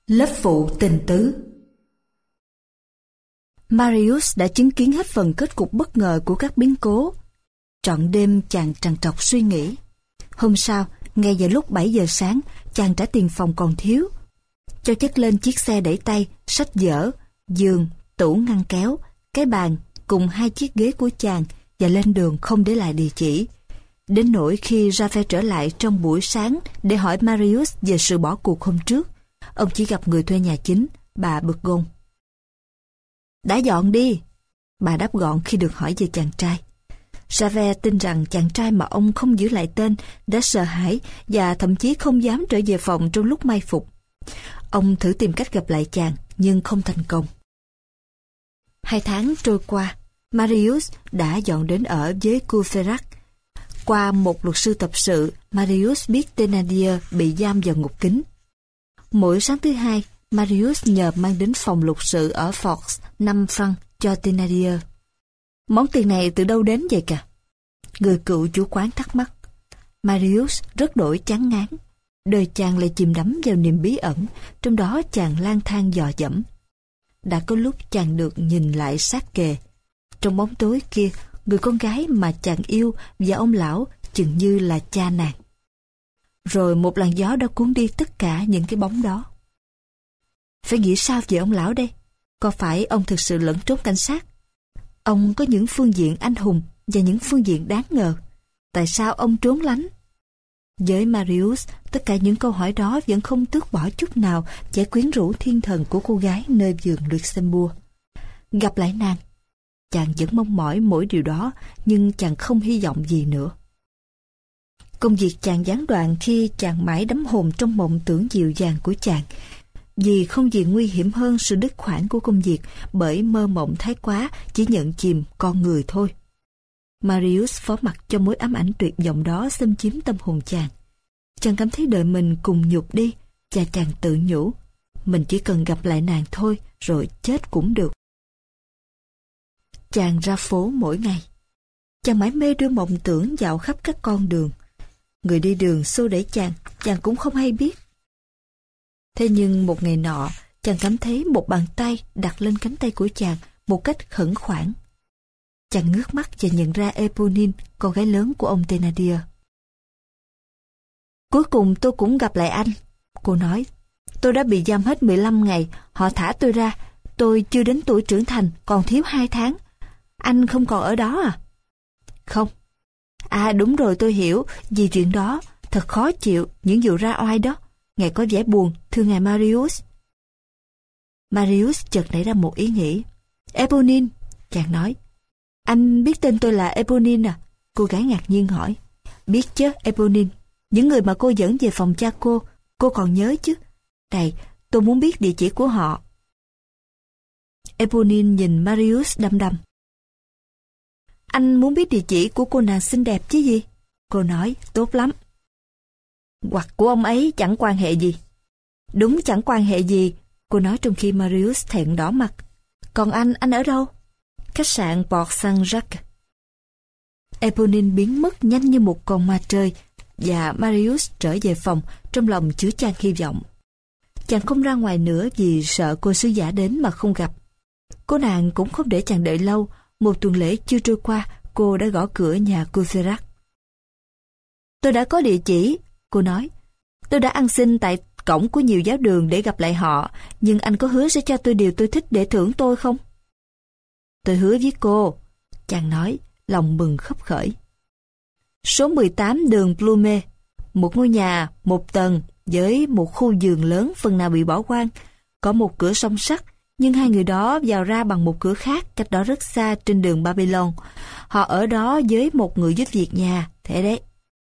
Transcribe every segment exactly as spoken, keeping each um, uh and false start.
Lớp phụ tình tứ. Marius đã chứng kiến hết phần kết cục bất ngờ của các biến cố. Trọn đêm chàng trằn trọc suy nghĩ. Hôm sau, ngay vào lúc bảy giờ sáng, chàng trả tiền phòng còn thiếu. Cho chất lên chiếc xe đẩy tay, sách vở, giường, tủ ngăn kéo, cái bàn cùng hai chiếc ghế của chàng và lên đường không để lại địa chỉ. Đến nỗi khi Raphael trở lại trong buổi sáng để hỏi Marius về sự bỏ cuộc hôm trước, ông chỉ gặp người thuê nhà chính, bà Burgon. Đã dọn đi, bà đáp gọn khi được hỏi về chàng trai. Raphael tin rằng chàng trai mà ông không giữ lại tên đã sợ hãi và thậm chí không dám trở về phòng trong lúc mai phục. Ông thử tìm cách gặp lại chàng nhưng không thành công. Hai tháng trôi qua, Marius đã dọn đến ở với Courfeyrac. Qua một luật sư tập sự, Marius biết Thénardier bị giam vào ngục kính. Mỗi sáng thứ hai, Marius nhờ mang đến phòng luật sự ở Forks năm franc cho Thénardier. Món tiền này từ đâu đến vậy cả? Người cựu chủ quán thắc mắc. Marius rất đổi chán ngán. Đời chàng lại chìm đắm vào niềm bí ẩn, trong đó chàng lang thang dò dẫm. Đã có lúc chàng được nhìn lại sát kề. Trong bóng tối kia, người con gái mà chàng yêu và ông lão chừng như là cha nàng. Rồi một làn gió đã cuốn đi tất cả những cái bóng đó. Phải nghĩ sao về ông lão đây? Có phải ông thực sự lẫn trốn cảnh sát? Ông có những phương diện anh hùng và những phương diện đáng ngờ. Tại sao ông trốn lánh? Với Marius, tất cả những câu hỏi đó vẫn không tước bỏ chút nào vẻ quyến rũ thiên thần của cô gái nơi vườn Luxembourg. Gặp lại nàng, chàng vẫn mong mỏi mỗi điều đó, nhưng chàng không hy vọng gì nữa. Công việc chàng gián đoạn khi chàng mãi đắm hồn trong mộng tưởng dịu dàng của chàng, vì không gì nguy hiểm hơn sự đứt khoản của công việc, bởi mơ mộng thái quá chỉ nhận chìm con người thôi. Marius phó mặc cho mối ám ảnh tuyệt vọng đó xâm chiếm tâm hồn chàng. Chàng cảm thấy đời mình cùng nhục đi, và chàng tự nhủ, mình chỉ cần gặp lại nàng thôi, rồi chết cũng được. Chàng ra phố mỗi ngày. Chàng mãi mê đưa mộng tưởng dạo khắp các con đường. Người đi đường xô đẩy chàng, chàng cũng không hay biết. Thế nhưng một ngày nọ, chàng cảm thấy một bàn tay đặt lên cánh tay của chàng một cách khẩn khoản. Chàng ngước mắt và nhận ra Éponine, con gái lớn của ông Thénardier. Cuối cùng tôi cũng gặp lại anh, cô nói. Tôi đã bị giam hết mười lăm ngày, họ thả tôi ra. Tôi chưa đến tuổi trưởng thành, còn thiếu hai tháng. Anh không còn ở đó à? Không. À đúng rồi, tôi hiểu, vì chuyện đó, thật khó chịu, những vụ ra oai đó. Ngài có vẻ buồn, thưa ngài Marius. Marius chợt nảy ra một ý nghĩ. Éponine, chàng nói. Anh biết tên tôi là Éponine à? Cô gái ngạc nhiên hỏi. Biết chứ, Éponine. Những người mà cô dẫn về phòng cha cô, cô còn nhớ chứ? Này, tôi muốn biết địa chỉ của họ. Éponine nhìn Marius đăm đăm. Anh muốn biết địa chỉ của cô nàng xinh đẹp chứ gì? Cô nói, tốt lắm. Hoặc của ông ấy chẳng quan hệ gì. Đúng, chẳng quan hệ gì, cô nói trong khi Marius thẹn đỏ mặt. Còn anh, anh ở đâu? Khách sạn Port Saint-Jacques. Éponine biến mất nhanh như một con ma trời, và Marius trở về phòng, trong lòng chứa chan hy vọng. Chàng không ra ngoài nữa vì sợ cô sứ giả đến mà không gặp. Cô nàng cũng không để chàng đợi lâu. Một tuần lễ chưa trôi qua, cô đã gõ cửa nhà Courfeyrac. Tôi đã có địa chỉ, cô nói. Tôi đã ăn xin tại cổng của nhiều giáo đường để gặp lại họ, nhưng anh có hứa sẽ cho tôi điều tôi thích để thưởng tôi không? Tôi hứa với cô, chàng nói, lòng mừng khấp khởi. Số mười tám đường Plume, một ngôi nhà, một tầng, với một khu vườn lớn phần nào bị bỏ hoang, có một cửa song sắt, nhưng hai người đó vào ra bằng một cửa khác cách đó rất xa trên đường Babylon. Họ ở đó với một người giúp việc nhà, thế đấy.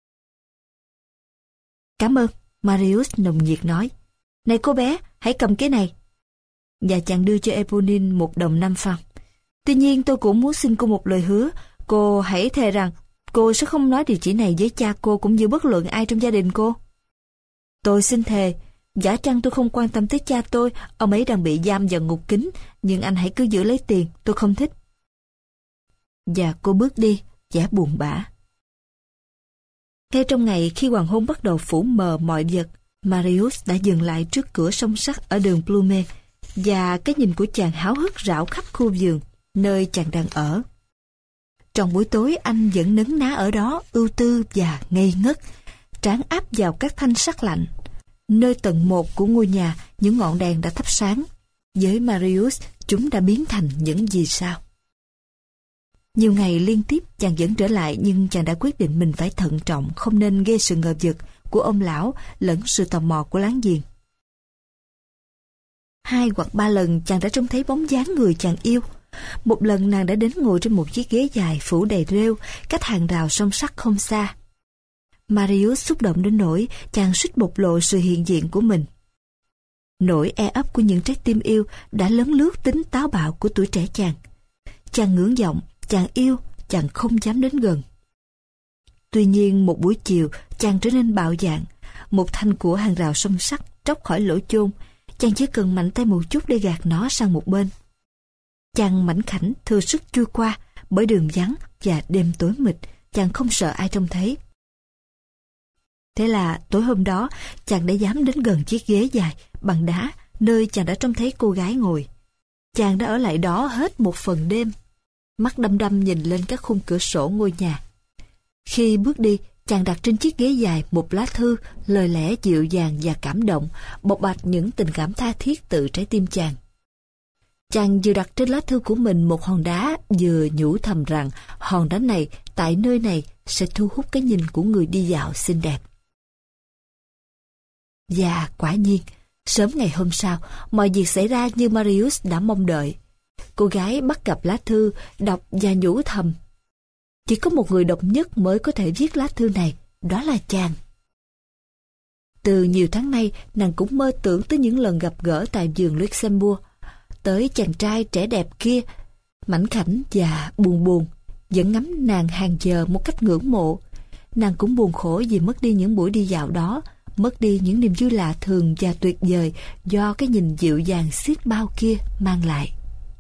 Cảm ơn, Marius nồng nhiệt nói. Này cô bé, hãy cầm cái này. Và chàng đưa cho Éponine một đồng năm franc. Tuy nhiên tôi cũng muốn xin cô một lời hứa. Cô hãy thề rằng cô sẽ không nói địa chỉ này với cha cô cũng như bất luận ai trong gia đình cô. Tôi xin thề. Giả chăng tôi không quan tâm tới cha tôi, ông ấy đang bị giam vào ngục kính, nhưng anh hãy cứ giữ lấy tiền, tôi không thích. Và cô bước đi, vẻ buồn bã. Ngay trong ngày khi hoàng hôn bắt đầu phủ mờ mọi vật, Marius đã dừng lại trước cửa song sắt ở đường Plumet, và cái nhìn của chàng háo hức rảo khắp khu vườn nơi chàng đang ở. Trong buổi tối anh vẫn nấn ná ở đó, ưu tư và ngây ngất, trán áp vào các thanh sắt lạnh. Nơi tầng một của ngôi nhà, những ngọn đèn đã thắp sáng. Với Marius, chúng đã biến thành những vì sao. Nhiều ngày liên tiếp chàng vẫn trở lại, nhưng chàng đã quyết định mình phải thận trọng, không nên gây sự ngờ vực của ông lão lẫn sự tò mò của láng giềng. Hai hoặc ba lần chàng đã trông thấy bóng dáng người chàng yêu. Một lần nàng đã đến ngồi trên một chiếc ghế dài phủ đầy rêu, cách hàng rào song sắt không xa. Marius xúc động đến nỗi chàng suýt bộc lộ sự hiện diện của mình. Nỗi e ấp của những trái tim yêu đã lấn lướt tính táo bạo của tuổi trẻ chàng. Chàng ngưỡng vọng, chàng yêu, chàng không dám đến gần. Tuy nhiên một buổi chiều chàng trở nên bạo dạn. Một thanh của hàng rào song sắt tróc khỏi lỗ chôn, chàng chỉ cần mạnh tay một chút để gạt nó sang một bên. Chàng mảnh khảnh thừa sức chui qua bởi đường vắng và đêm tối mịt, chàng không sợ ai trông thấy. Thế là tối hôm đó chàng đã dám đến gần chiếc ghế dài bằng đá nơi chàng đã trông thấy cô gái ngồi. Chàng đã ở lại đó hết một phần đêm, mắt đăm đăm nhìn lên các khung cửa sổ ngôi nhà. Khi bước đi, chàng đặt trên chiếc ghế dài một lá thư, lời lẽ dịu dàng và cảm động, bộc bạch những tình cảm tha thiết từ trái tim chàng. Chàng vừa đặt trên lá thư của mình một hòn đá, vừa nhủ thầm rằng hòn đá này tại nơi này sẽ thu hút cái nhìn của người đi dạo xinh đẹp. Và quả nhiên, sớm ngày hôm sau, mọi việc xảy ra như Marius đã mong đợi. Cô gái bắt gặp lá thư, đọc và nhủ thầm. Chỉ có một người độc nhất mới có thể viết lá thư này, đó là chàng. Từ nhiều tháng nay, nàng cũng mơ tưởng tới những lần gặp gỡ tại vườn Luxembourg, tới chàng trai trẻ đẹp kia, mảnh khảnh và buồn buồn, vẫn ngắm nàng hàng giờ một cách ngưỡng mộ. Nàng cũng buồn khổ vì mất đi những buổi đi dạo đó, mất đi những niềm vui lạ thường và tuyệt vời do cái nhìn dịu dàng xiết bao kia mang lại.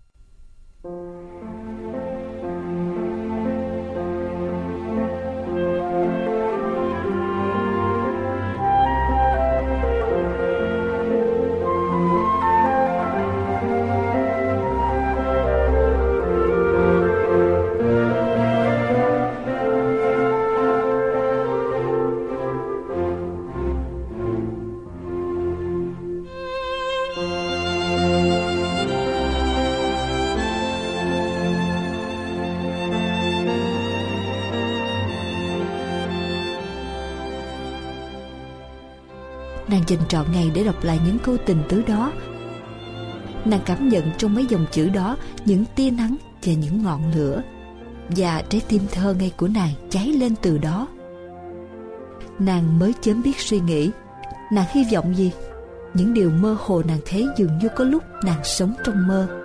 Nàng dành trọn ngày để đọc lại những câu tình tứ đó. Nàng cảm nhận trong mấy dòng chữ đó những tia nắng và những ngọn lửa, và trái tim thơ ngây của nàng cháy lên từ đó. Nàng mới chớm biết suy nghĩ. Nàng hy vọng gì? Những điều mơ hồ nàng thấy dường như có lúc nàng sống trong mơ.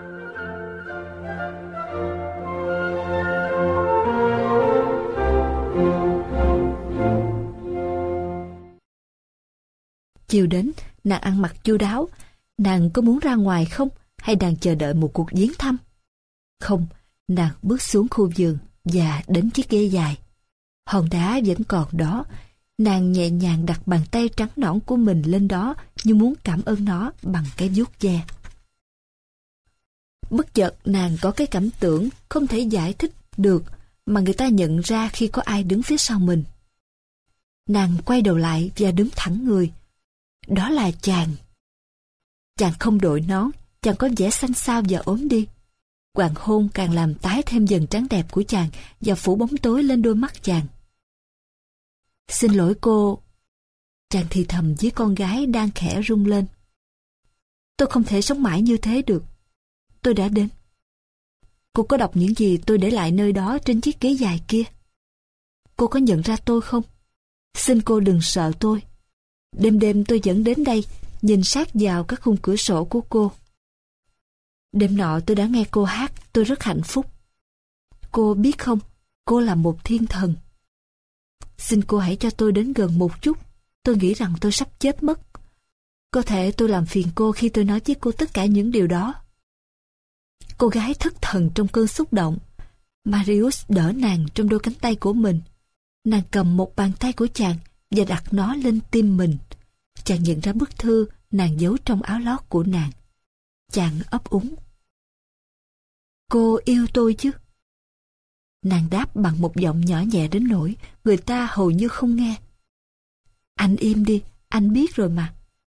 Chiều đến, nàng ăn mặc chu đáo. Nàng có muốn ra ngoài không? Hay đang chờ đợi một cuộc viếng thăm? Không, nàng bước xuống khu vườn và đến chiếc ghế dài. Hòn đá vẫn còn đó. Nàng nhẹ nhàng đặt bàn tay trắng nõn của mình lên đó như muốn cảm ơn nó bằng cái vuốt ve. Bất chợt nàng có cái cảm tưởng không thể giải thích được mà người ta nhận ra khi có ai đứng phía sau mình. Nàng quay đầu lại và đứng thẳng người. Đó là chàng. Chàng không đội nón, chàng có vẻ xanh xao và ốm đi. Hoàng hôn càng làm tái thêm dần trắng đẹp của chàng và phủ bóng tối lên đôi mắt chàng. Xin lỗi cô. Chàng thì thầm với con gái đang khẽ rung lên. Tôi không thể sống mãi như thế được. Tôi đã đến. Cô có đọc những gì tôi để lại nơi đó trên chiếc ghế dài kia? Cô có nhận ra tôi không? Xin cô đừng sợ tôi. Đêm đêm tôi vẫn đến đây, nhìn sát vào các khung cửa sổ của cô. Đêm nọ tôi đã nghe cô hát, tôi rất hạnh phúc. Cô biết không, cô là một thiên thần. Xin cô hãy cho tôi đến gần một chút. Tôi nghĩ rằng tôi sắp chết mất. Có thể tôi làm phiền cô khi tôi nói với cô tất cả những điều đó. Cô gái thất thần trong cơn xúc động. Marius đỡ nàng trong đôi cánh tay của mình. Nàng cầm một bàn tay của chàng và đặt nó lên tim mình. chàng nhận ra bức thư nàng giấu trong áo lót của nàng. Chàng ấp úng. Cô yêu tôi chứ? Nàng đáp bằng một giọng nhỏ nhẹ đến nỗi người ta hầu như không nghe. Anh im đi, anh biết rồi mà.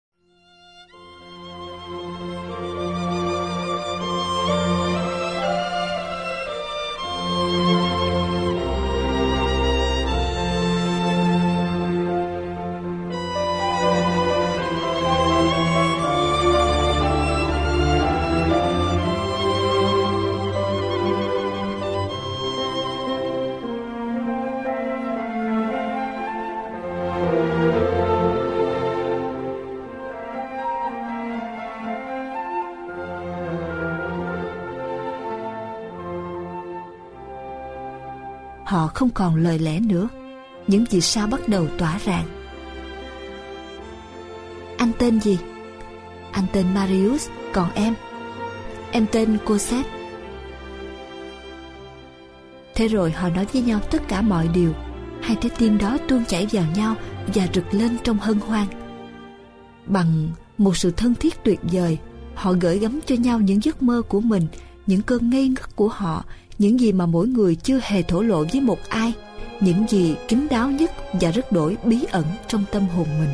Họ không còn lời lẽ nữa. Những vì sao bắt đầu tỏa rạng. Anh tên gì? Anh tên Marius, còn em? Em tên Cosette. Thế rồi họ nói với nhau tất cả mọi điều. Hai trái tim đó tuôn chảy vào nhau và rực lên trong hân hoan. Bằng một sự thân thiết tuyệt vời, họ gửi gắm cho nhau những giấc mơ của mình, những cơn ngây ngất của họ, những gì mà mỗi người chưa hề thổ lộ với một ai, những gì kín đáo nhất và rất đổi bí ẩn trong tâm hồn mình.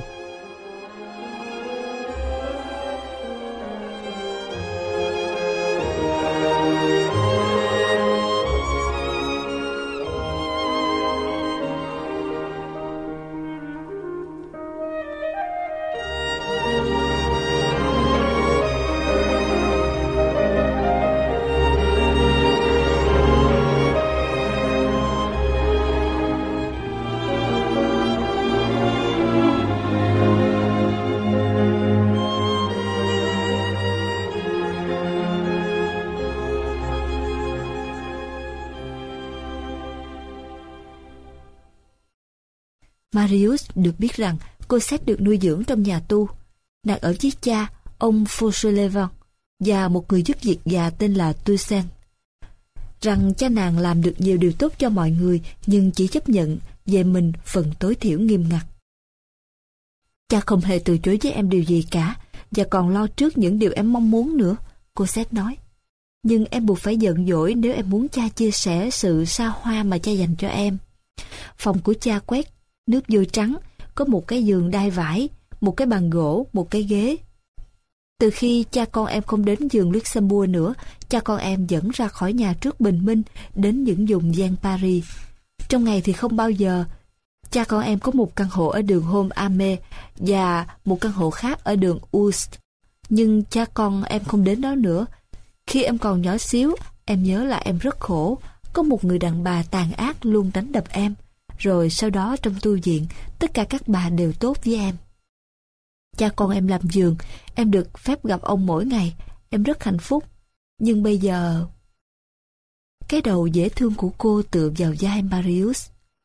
Marius được biết rằng Cosette được nuôi dưỡng trong nhà tu. Nàng ở với cha, ông Fauchelevent, và một người giúp việc già tên là Toussaint. Rằng cha nàng làm được nhiều điều tốt cho mọi người, nhưng chỉ chấp nhận về mình phần tối thiểu nghiêm ngặt. Cha không hề từ chối với em điều gì cả, và còn lo trước những điều em mong muốn nữa, Cosette nói. Nhưng em buộc phải giận dỗi nếu em muốn cha chia sẻ sự xa hoa mà cha dành cho em. Phòng của cha quét nước vôi trắng, có một cái giường đai vải, một cái bàn gỗ, một cái ghế. Từ khi cha con em không đến giường Luxembourg nữa, cha con em dẫn ra khỏi nhà trước bình minh đến những vùng gian Paris. Trong ngày thì không bao giờ. Cha con em có một căn hộ ở đường Homme Armé và một căn hộ khác ở đường Oust. Nhưng cha con em không đến đó nữa. Khi em còn nhỏ xíu, em nhớ là em rất khổ. Có một người đàn bà tàn ác luôn đánh đập em. Rồi sau đó trong tu viện, tất cả các bà đều tốt với em. Cha con em làm vườn, em được phép gặp ông mỗi ngày, em rất hạnh phúc. Nhưng bây giờ... Cái đầu dễ thương của cô tựa vào vai Marius.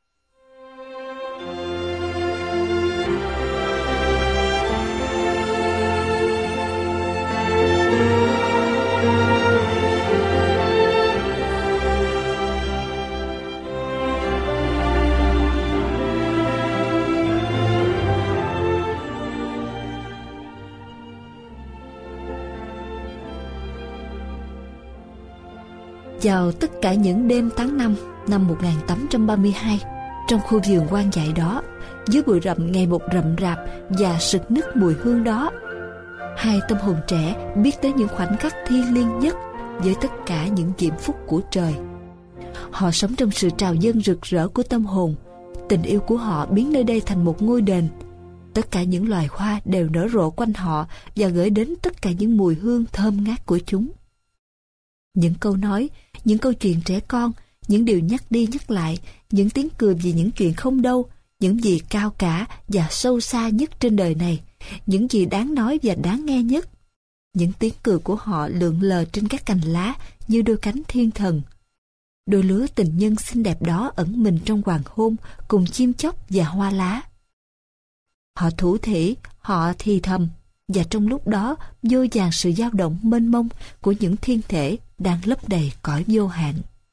Vào tất cả những đêm tháng năm năm một nghìn tám trăm ba mươi hai, trong khu vườn hoang dại đó, dưới bụi rậm ngày một rậm rạp và sực nức mùi hương đó, hai tâm hồn trẻ biết tới những khoảnh khắc thiêng liêng nhất với tất cả những diễm phúc của trời. Họ sống trong sự trào dâng rực rỡ của tâm hồn. Tình yêu của họ biến nơi đây thành một ngôi đền. Tất cả những loài hoa đều nở rộ quanh họ và gửi đến tất cả những mùi hương thơm ngát của chúng. Những câu nói, những câu chuyện trẻ con, những điều nhắc đi nhắc lại, những tiếng cười vì những chuyện không đâu, những gì cao cả và sâu xa nhất trên đời này, những gì đáng nói và đáng nghe nhất. Những tiếng cười của họ lượn lờ trên các cành lá như đôi cánh thiên thần. Đôi lứa tình nhân xinh đẹp đó ẩn mình trong hoàng hôn cùng chim chóc và hoa lá. Họ thủ thỉ, họ thì thầm, và trong lúc đó vô vàn sự dao động mênh mông của những thiên thể đang lấp đầy cõi vô hạn.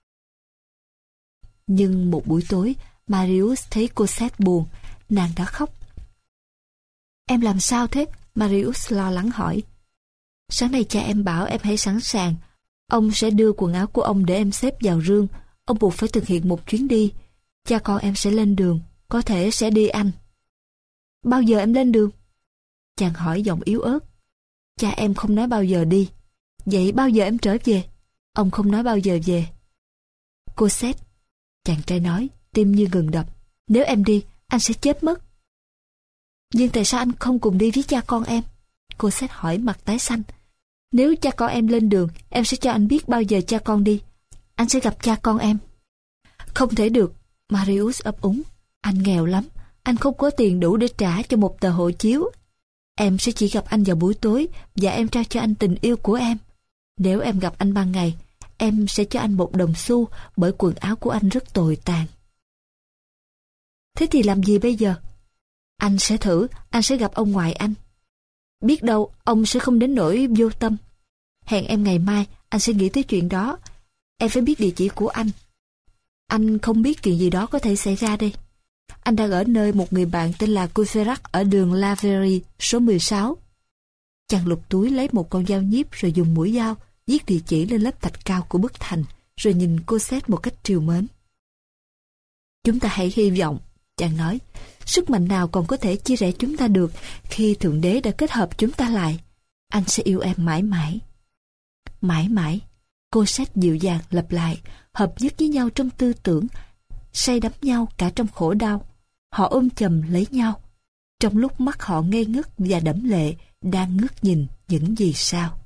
Nhưng một buổi tối, Marius thấy Cosette buồn, nàng đã khóc. Em làm sao thế? Marius lo lắng hỏi. Sáng nay cha em bảo em hãy sẵn sàng. Ông sẽ đưa quần áo của ông để em xếp vào rương. Ông buộc phải thực hiện một chuyến đi. Cha con em sẽ lên đường, có thể sẽ đi Anh. Bao giờ em lên đường? Chàng hỏi giọng yếu ớt. Cha em không nói bao giờ đi. Vậy bao giờ em trở về? Ông không nói bao giờ về. Cosette, chàng trai nói, tim như ngừng đập. Nếu em đi, anh sẽ chết mất. Nhưng tại sao anh không cùng đi với cha con em? Cosette hỏi mặt tái xanh. Nếu cha con em lên đường, em sẽ cho anh biết bao giờ cha con đi. Anh sẽ gặp cha con em. Không thể được, Marius ấp úng. Anh nghèo lắm, anh không có tiền đủ để trả cho một tờ hộ chiếu. Em sẽ chỉ gặp anh vào buổi tối và em trao cho anh tình yêu của em. Nếu em gặp anh ban ngày, em sẽ cho anh một đồng xu bởi quần áo của anh rất tồi tàn. Thế thì làm gì bây giờ? Anh sẽ thử, anh sẽ gặp ông ngoại anh. Biết đâu ông sẽ không đến nỗi vô tâm. Hẹn em ngày mai, anh sẽ nghĩ tới chuyện đó. Em phải biết địa chỉ của anh. Anh không biết chuyện gì đó có thể xảy ra đây. Anh đang ở nơi một người bạn tên là Courfeyrac ở đường La Verrerie số mười sáu. Chàng lục túi lấy một con dao nhíp rồi dùng mũi dao viết địa chỉ lên lớp thạch cao của bức thành, rồi nhìn Cosette một cách trìu mến. Chúng ta hãy hy vọng, chàng nói, sức mạnh nào còn có thể chia rẽ chúng ta được khi Thượng Đế đã kết hợp chúng ta lại. Anh sẽ yêu em mãi mãi. Mãi mãi, Cosette dịu dàng lặp lại, hợp nhất với nhau trong tư tưởng, say đắm nhau cả trong khổ đau. Họ ôm chầm lấy nhau, trong lúc mắt họ ngây ngất và đẫm lệ đang ngước nhìn những gì sao.